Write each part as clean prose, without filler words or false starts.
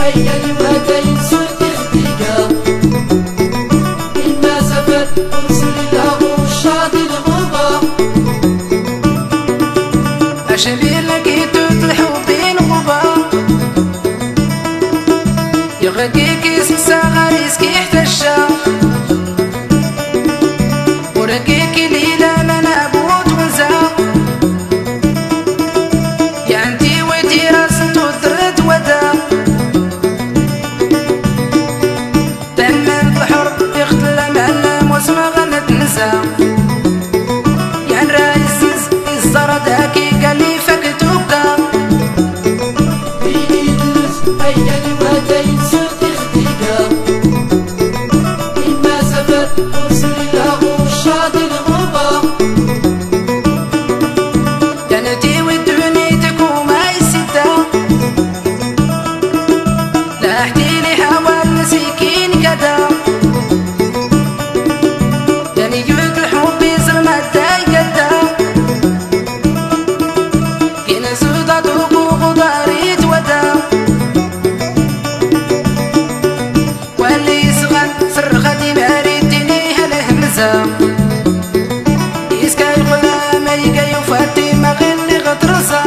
أيا الوادين صرت اختيقا المسافات أرسل له الشاطئ الغربة أشبه لقيتو الحبين غبا يغقيك اسم ساغريس كي احتشا ورقيك ليلة من أبوت ونزا يا انتي ويتي راسن تودرد ودا تمن الحر يختل معلم واسمع غنت نسا يا الرايس الزرد هاكي قال لي فكتوكا فيني جلس أيا الوادين صرت اختيقا المسافات أرسل له الشاطئ الغربة كانتي ودوني تكو ما يسدا لا احكي لي حوال نسيكين كدا يعني جبت الحب زلمة داي قدا كنا سودا توقو غداري تودا واللي يسغن سر خدي ماريتني هالهمزة يسكاي غلام يقا يفاتي ما غني غطرسة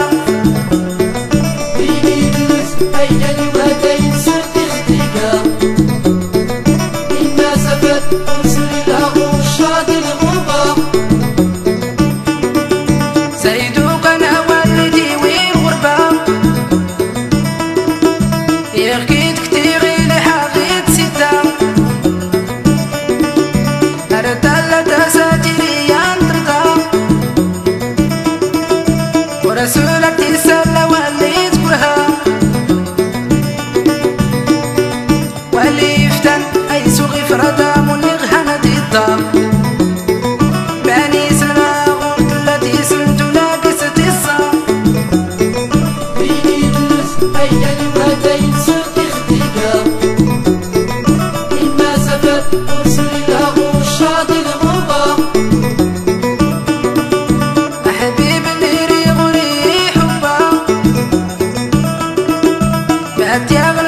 فيني جلس أيا الوادين صرت اختيقا المسافات أرسل له الشاطئ الغربة سيدوك انا والدي والغربة يغكيت كتيغي لحقيت ستة أردالة ساتيري ينطردا ورسولك تسأل واللي تكرها واللي يفتن أي سوغي فردا منيغ هند الدار باني سلمى غرت التي سلمت لاقست الصار فيني جلس أيا الوادين صرت اختيقا المسافات أرسل له الشاطئ الغربة حبيب اللي ريغ وريح حبا بعد يغلى